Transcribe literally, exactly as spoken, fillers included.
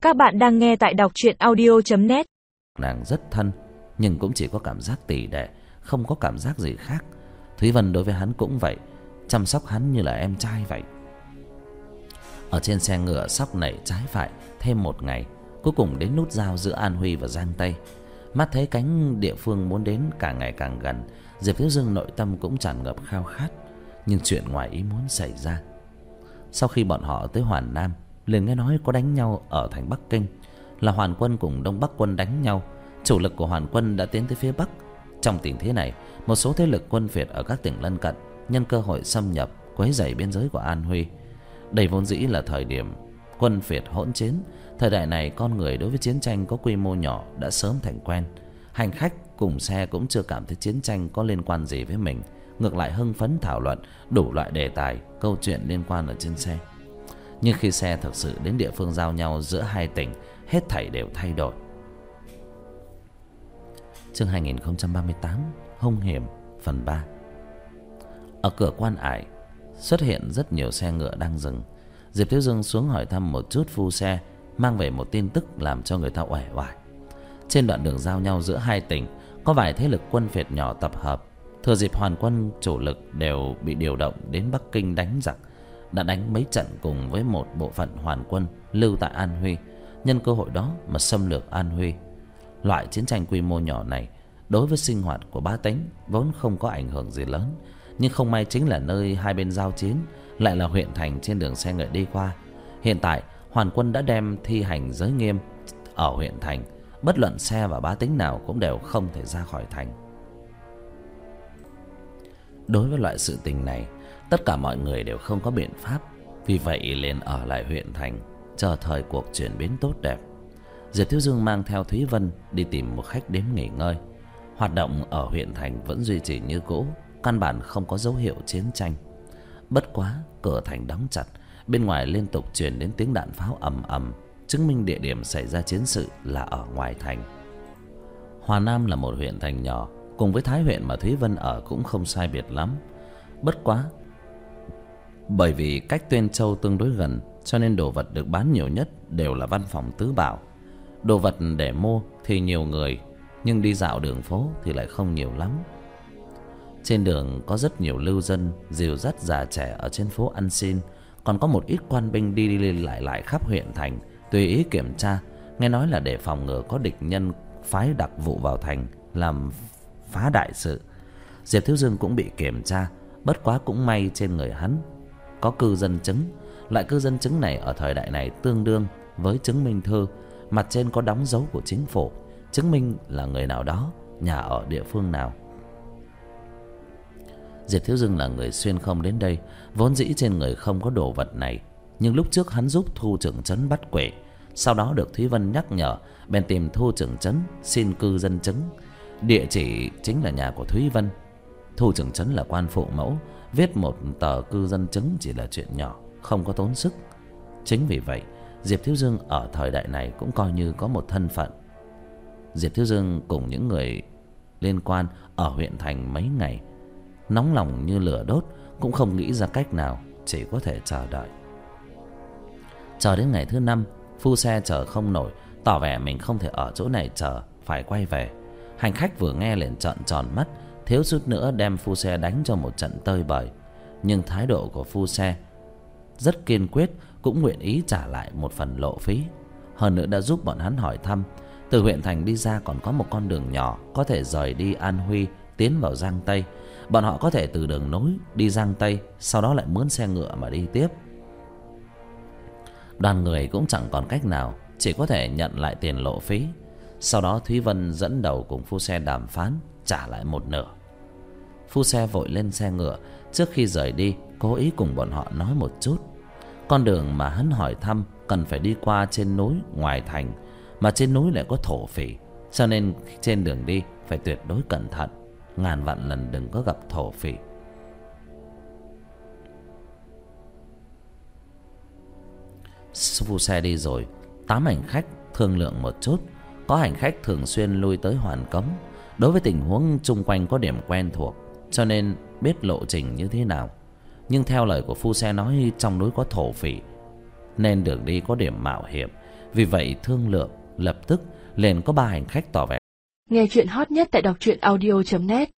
Các bạn đang nghe tại đọc truyện audio chấm net. Nàng rất thân, nhưng cũng chỉ có cảm giác tỷ đệ, không có cảm giác gì khác. Thúy Vân đối với hắn cũng vậy, chăm sóc hắn như là em trai vậy. Ở trên xe ngựa sóc nảy trái phải thêm một ngày, cuối cùng đến nút giao giữa An Huy và Giang Tây. Mắt thấy cánh địa phương muốn đến càng ngày càng gần, Diệp Thiếu Dương nội tâm cũng tràn ngập khao khát. Nhưng chuyện ngoài ý muốn xảy ra. Sau khi bọn họ tới Hoàn Nam, liền nghe nói có đánh nhau ở thành Bắc Kinh, là Hoàn quân cùng Đông Bắc quân đánh nhau. Chủ lực của Hoàn quân đã tiến tới phía Bắc. Trong tình thế này, một số thế lực quân phiệt ở các tỉnh lân cận nhân cơ hội xâm nhập, quấy rầy biên giới của An Huy. Đây vốn dĩ là thời điểm quân phiệt hỗn chiến. Thời đại này, con người đối với chiến tranh có quy mô nhỏ đã sớm thành quen. Hành khách cùng xe cũng chưa cảm thấy chiến tranh có liên quan gì với mình, ngược lại hưng phấn thảo luận đủ loại đề tài, câu chuyện liên quan ở trên xe. Nhưng khi xe thực sự đến địa phương giao nhau giữa hai tỉnh, hết thảy đều thay đổi. Chương hai nghìn không trăm ba mươi tám, hung hiểm, phần ba. Ở cửa Quan Ải xuất hiện rất nhiều xe ngựa đang dừng. Diệp Thiếu Dương xuống hỏi thăm một chút phu xe, mang về một tin tức làm cho người ta uể oải. Trên đoạn đường giao nhau giữa hai tỉnh, có vài thế lực quân phiệt nhỏ tập hợp. Thừa dịp Hoàn quân chủ lực đều bị điều động đến Bắc Kinh đánh giặc, đã đánh mấy trận cùng với một bộ phận Hoàn quân lưu tại An Huy, nhân cơ hội đó mà xâm lược An Huy. Loại chiến tranh quy mô nhỏ này đối với sinh hoạt của bá tánh vốn không có ảnh hưởng gì lớn, nhưng không may chính là nơi hai bên giao chiến lại là huyện thành trên đường xe ngựa đi qua. Hiện tại Hoàn quân đã đem thi hành giới nghiêm ở huyện thành, bất luận xe và bá tánh nào cũng đều không thể ra khỏi thành. Đối với loại sự tình này, tất cả mọi người đều không có biện pháp, vì vậy liền ở lại huyện thành, chờ thời cuộc chuyển biến tốt đẹp. Diệp Thiếu Dương mang theo Thúy Vân đi tìm một khách đến nghỉ ngơi. Hoạt động ở huyện thành vẫn duy trì như cũ, căn bản không có dấu hiệu chiến tranh. Bất quá cửa thành đóng chặt, bên ngoài liên tục truyền đến tiếng đạn pháo ầm ầm, chứng minh địa điểm xảy ra chiến sự là ở ngoài thành. Hòa Nam là một huyện thành nhỏ, cùng với Thái huyện mà Thúy Vân ở cũng không sai biệt lắm. Bất quá bởi vì cách Tuyên Châu tương đối gần, cho nên đồ vật được bán nhiều nhất đều là văn phòng tứ bảo. Đồ vật để mua thì nhiều người, nhưng đi dạo đường phố thì lại không nhiều lắm. Trên đường có rất nhiều lưu dân dìu dắt già trẻ ở trên phố ăn xin, còn có một ít quan binh đi đi lại lại khắp huyện thành, tùy ý kiểm tra, nghe nói là để phòng ngừa có địch nhân phái đặc vụ vào thành làm phá đại sự. Diệp Thiếu Dương cũng bị kiểm tra, bất quá cũng may trên người hắn có cư dân chứng. Loại cư dân chứng này ở thời đại này tương đương với chứng minh thư, mặt trên có đóng dấu của chính phủ, chứng minh là người nào đó, nhà ở địa phương nào. Diệp Thiếu Dương là người xuyên không đến đây, vốn dĩ trên người không có đồ vật này, nhưng lúc trước hắn giúp Thu trưởng trấn bắt quỷ, sau đó được Thúy Vân nhắc nhở, bèn tìm Thu trưởng trấn xin cư dân chứng. Địa chỉ chính là nhà của Thúy Vân. Thu trưởng trấn là quan phụ mẫu, viết một tờ cư dân chứng chỉ là chuyện nhỏ, không có tốn sức. Chính vì vậy, Diệp Thiếu Dương ở thời đại này cũng coi như có một thân phận. Diệp Thiếu Dương cùng những người liên quan ở huyện thành mấy ngày, nóng lòng như lửa đốt, cũng không nghĩ ra cách nào, chỉ có thể chờ đợi. Chờ đến ngày thứ năm, phu xe chờ không nổi, tỏ vẻ mình không thể ở chỗ này chờ, phải quay về. Hành khách vừa nghe liền trợn tròn mắt, thiếu chút nữa đem phu xe đánh cho một trận tơi bời. Nhưng thái độ của phu xe rất kiên quyết, cũng nguyện ý trả lại một phần lộ phí. Hơn nữa đã giúp bọn hắn hỏi thăm, từ huyện thành đi ra còn có một con đường nhỏ có thể rời đi An Huy tiến vào Giang Tây. Bọn họ có thể từ đường nối đi Giang Tây, sau đó lại mướn xe ngựa mà đi tiếp. Đoàn người cũng chẳng còn cách nào, chỉ có thể nhận lại tiền lộ phí. Sau đó Thúy Vân dẫn đầu cùng phu xe đàm phán, trả lại một nửa. Phu xe vội lên xe ngựa, trước khi rời đi cố ý cùng bọn họ nói một chút. Con đường mà hắn hỏi thăm cần phải đi qua trên núi ngoài thành, mà trên núi lại có thổ phỉ, cho nên trên đường đi phải tuyệt đối cẩn thận, ngàn vạn lần đừng có gặp thổ phỉ. Phu xe đi rồi, tám hành khách thương lượng một chút. Có hành khách thường xuyên lui tới Hoàn Cống, đối với tình huống chung quanh có điểm quen thuộc, cho nên biết lộ trình như thế nào. Nhưng theo lời của phu xe nói, trong núi có thổ phỉ nên đường đi có điểm mạo hiểm, Vì vậy thương lượng lập tức liền có ba hành khách tỏ vẻ. Nghe chuyện hot nhất tại đọc truyện audio chấm net.